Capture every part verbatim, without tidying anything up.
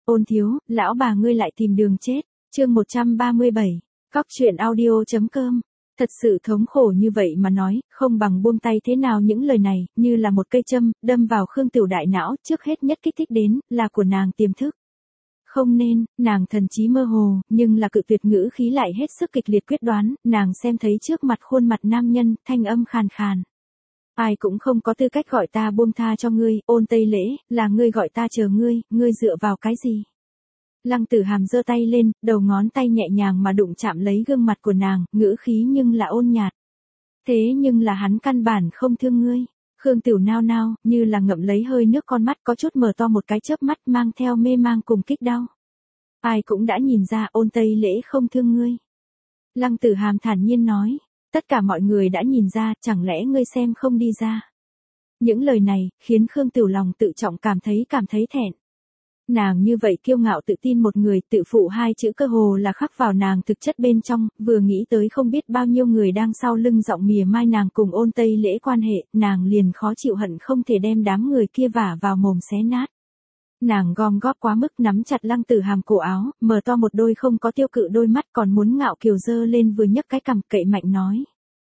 Ôn thiếu, lão bà ngươi lại tìm đường chết. Chương một trăm ba mươi bảy. Cóc truyện audio.com. Thật sự thống khổ như vậy mà nói, không bằng buông tay thế nào những lời này, như là một cây châm, đâm vào Khương Tiểu đại não, trước hết nhất kích thích đến, là của nàng tiềm thức. Không nên, nàng thần trí mơ hồ, nhưng là cự tuyệt ngữ khí lại hết sức kịch liệt quyết đoán, nàng xem thấy trước mặt khuôn mặt nam nhân, thanh âm khàn khàn. Ai cũng không có tư cách gọi ta buông tha cho ngươi, Ôn Tây Lễ, là ngươi gọi ta chờ ngươi, ngươi dựa vào cái gì? Lăng Tử Hàm giơ tay lên, đầu ngón tay nhẹ nhàng mà đụng chạm lấy gương mặt của nàng, ngữ khí nhưng là ôn nhạt. Thế nhưng là hắn căn bản không thương ngươi. Khương Tiểu nao nao, như là ngậm lấy hơi nước, con mắt có chút mở to một cái chớp mắt, mang theo mê mang cùng kích đau. Ai cũng đã nhìn ra Ôn Tây Lễ không thương ngươi. Lăng Tử Hàm thản nhiên nói, tất cả mọi người đã nhìn ra, chẳng lẽ ngươi xem không đi ra. Những lời này, khiến Khương Tiểu lòng tự trọng cảm thấy cảm thấy thẹn. Nàng như vậy kiêu ngạo tự tin một người, tự phụ hai chữ cơ hồ là khắc vào nàng thực chất bên trong, vừa nghĩ tới không biết bao nhiêu người đang sau lưng giọng mỉa mai nàng cùng Ôn Tây Lễ quan hệ, nàng liền khó chịu hận không thể đem đám người kia vả vào mồm xé nát. Nàng gom góp quá mức nắm chặt Lăng Tử Hàm cổ áo, mở to một đôi không có tiêu cự đôi mắt, còn muốn ngạo kiều dơ lên vừa nhấc cái cằm, cậy mạnh nói.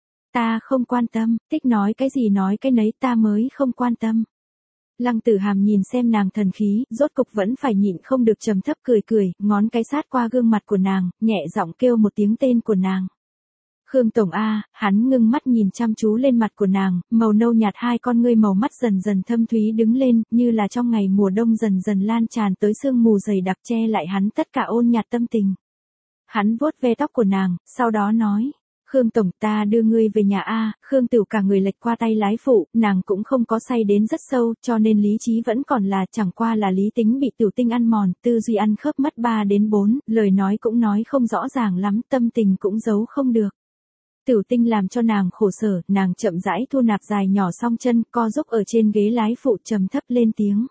Ta không quan tâm, thích nói cái gì nói cái nấy, ta mới không quan tâm. Lăng Tử Hàm nhìn xem nàng thần khí, rốt cục vẫn phải nhịn không được trầm thấp cười cười, ngón cái sát qua gương mặt của nàng, nhẹ giọng kêu một tiếng tên của nàng. Khương Tổng A, hắn ngưng mắt nhìn chăm chú lên mặt của nàng, màu nâu nhạt hai con ngươi màu mắt dần dần thâm thúy đứng lên, như là trong ngày mùa đông dần dần lan tràn tới sương mù dày đặc che lại hắn tất cả ôn nhạt tâm tình. Hắn vuốt ve tóc của nàng, sau đó nói. Khương Tổng, ta đưa ngươi về nhà A. Khương Tiểu cả người lệch qua tay lái phụ, nàng cũng không có say đến rất sâu, cho nên lý trí vẫn còn là, chẳng qua là lý tính bị tiểu tinh ăn mòn, tư duy ăn khớp mất ba đến bốn, lời nói cũng nói không rõ ràng lắm, tâm tình cũng giấu không được. Tiểu tinh làm cho nàng khổ sở, nàng chậm rãi thu nạp dài nhỏ song chân, co giúp ở trên ghế lái phụ trầm thấp lên tiếng.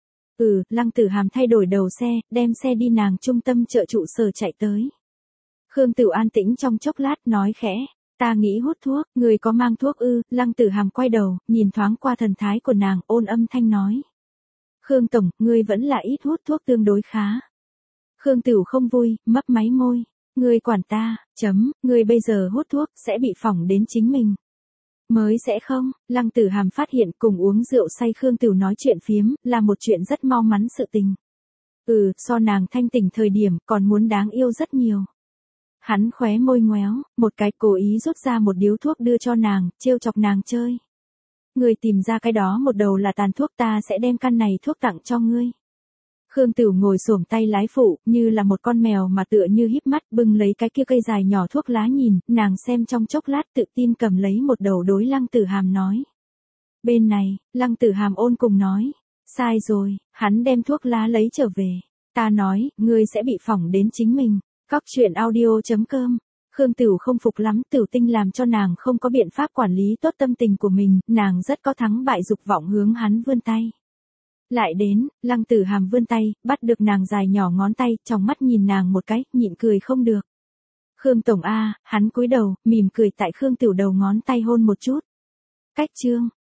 Ừ, Lăng Tử Hàm thay đổi đầu xe, đem xe đi nàng trung tâm chợ trụ sở chạy tới. Khương Tiểu an tĩnh trong chốc lát nói khẽ, ta nghĩ hút thuốc, người có mang thuốc ư? Lăng Tử Hàm quay đầu, nhìn thoáng qua thần thái của nàng, ôn âm thanh nói. Khương Tổng, ngươi vẫn là ít hút thuốc tương đối khá. Khương Tiểu không vui, mấp máy môi, ngươi quản ta, chấm, ngươi bây giờ hút thuốc, sẽ bị phỏng đến chính mình. Mới sẽ không, Lăng Tử Hàm phát hiện cùng uống rượu say Khương Tiểu nói chuyện phiếm, là một chuyện rất mau mắn sự tình. Ừ, so nàng thanh tỉnh thời điểm, còn muốn đáng yêu rất nhiều. Hắn khóe môi ngoéo, một cái cố ý rút ra một điếu thuốc đưa cho nàng, trêu chọc nàng chơi. Người tìm ra cái đó một đầu là tàn thuốc, ta sẽ đem căn này thuốc tặng cho ngươi. Khương Tiểu ngồi xổm tay lái phụ, như là một con mèo mà tựa như híp mắt bưng lấy cái kia cây dài nhỏ thuốc lá nhìn, nàng xem trong chốc lát tự tin cầm lấy một đầu đối Lăng Tử Hàm nói. Bên này, Lăng Tử Hàm ôn cùng nói. Sai rồi, hắn đem thuốc lá lấy trở về. Ta nói, ngươi sẽ bị phỏng đến chính mình. Cóc truyện audio.com. Khương Tiểu không phục lắm, Tiểu tinh làm cho nàng không có biện pháp quản lý tốt tâm tình của mình, nàng rất có thắng bại dục vọng hướng hắn vươn tay. Lại đến, Lăng Tử Hàm vươn tay, bắt được nàng dài nhỏ ngón tay, trong mắt nhìn nàng một cái, nhịn cười không được. Khương Tổng A, hắn cúi đầu, mỉm cười tại Khương Tiểu đầu ngón tay hôn một chút. Cách chương.